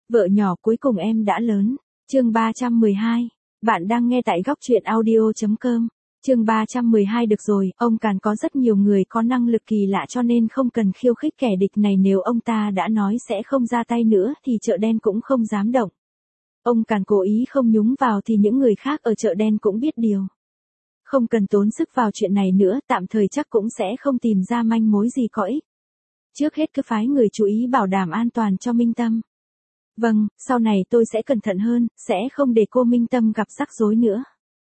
Vợ nhỏ cuối cùng em đã lớn. Chương 312. Bạn đang nghe tại góc truyện audio.com. Chương 312. Được rồi, ông Càn có rất nhiều người có năng lực kỳ lạ cho nên không cần khiêu khích kẻ địch này, nếu ông ta đã nói sẽ không ra tay nữa thì chợ đen cũng không dám động. Ông Càn cố ý không nhúng vào thì những người khác ở chợ đen cũng biết điều. Không cần tốn sức vào chuyện này nữa, tạm thời chắc cũng sẽ không tìm ra manh mối gì có ích. Trước hết cứ phái người chú ý bảo đảm an toàn cho Minh Tâm. Vâng, sau này tôi sẽ cẩn thận hơn, sẽ không để cô Minh Tâm gặp rắc rối nữa.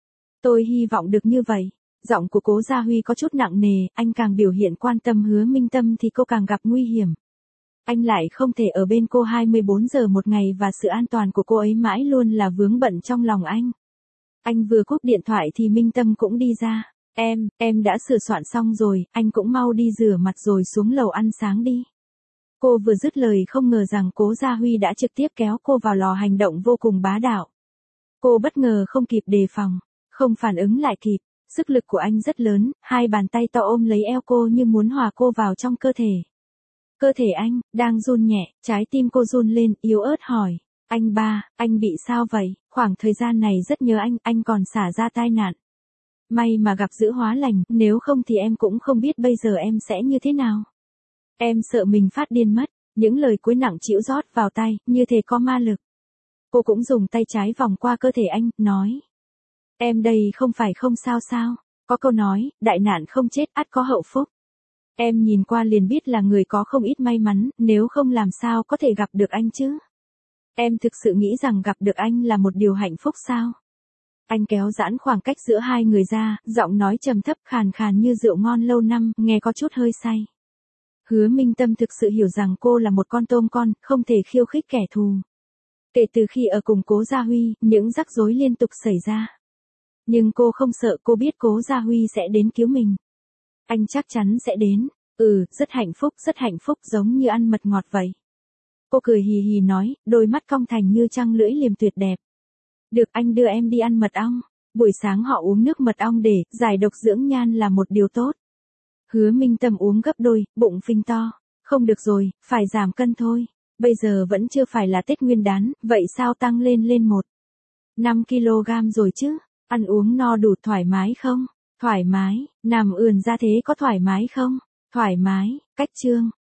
Tôi hy vọng được như vậy. Giọng của Cố Gia Huy có chút nặng nề, anh càng biểu hiện quan tâm Hứa Minh Tâm thì cô càng gặp nguy hiểm. Anh lại không thể ở bên cô 24 giờ một ngày và sự an toàn của cô ấy mãi luôn là vướng bận trong lòng anh. Anh vừa cúp điện thoại thì Minh Tâm cũng đi ra. Em đã sửa soạn xong rồi, anh cũng mau đi rửa mặt rồi xuống lầu ăn sáng đi. Cô vừa dứt lời không ngờ rằng Cố Gia Huy đã trực tiếp kéo cô vào lò, hành động vô cùng bá đạo. Cô bất ngờ không kịp đề phòng, không phản ứng lại kịp, sức lực của anh rất lớn, hai bàn tay to ôm lấy eo cô như muốn hòa cô vào trong cơ thể. Cơ thể anh đang run nhẹ, trái tim cô run lên, yếu ớt hỏi, anh ba, anh bị sao vậy? Khoảng thời gian này rất nhớ anh còn xả ra tai nạn. May mà gặp giữ hóa lành, nếu không thì em cũng không biết bây giờ em sẽ như thế nào. Em sợ mình phát điên mất, những lời cuối nặng trĩu rót vào tai, như thể có ma lực. Cô cũng dùng tay trái vòng qua cơ thể anh, nói. Em đây không phải không sao sao, có câu nói, đại nạn không chết ắt có hậu phúc. Em nhìn qua liền biết là người có không ít may mắn, nếu không làm sao có thể gặp được anh chứ. Em thực sự nghĩ rằng gặp được anh là một điều hạnh phúc sao? Anh kéo giãn khoảng cách giữa hai người ra, giọng nói trầm thấp khàn khàn như rượu ngon lâu năm, nghe có chút hơi say. Hứa Minh Tâm thực sự hiểu rằng cô là một con tôm con, không thể khiêu khích kẻ thù. Kể từ khi ở cùng Cố Gia Huy, những rắc rối liên tục xảy ra. Nhưng cô không sợ, cô biết Cố Gia Huy sẽ đến cứu mình. Anh chắc chắn sẽ đến. Rất hạnh phúc giống như ăn mật ngọt vậy. Cô cười hì hì nói, đôi mắt cong thành như trăng lưỡi liềm tuyệt đẹp. Được, anh đưa em đi ăn mật ong. Buổi sáng họ uống nước mật ong để giải độc dưỡng nhan là một điều tốt. Hứa Minh Tâm uống gấp đôi, bụng phình to. Không được rồi, phải giảm cân thôi. Bây giờ vẫn chưa phải là Tết Nguyên đán, vậy sao tăng lên 5 kg rồi chứ? Ăn uống no đủ thoải mái không? Thoải mái, nằm ườn ra thế có thoải mái không? Thoải mái, cách chương.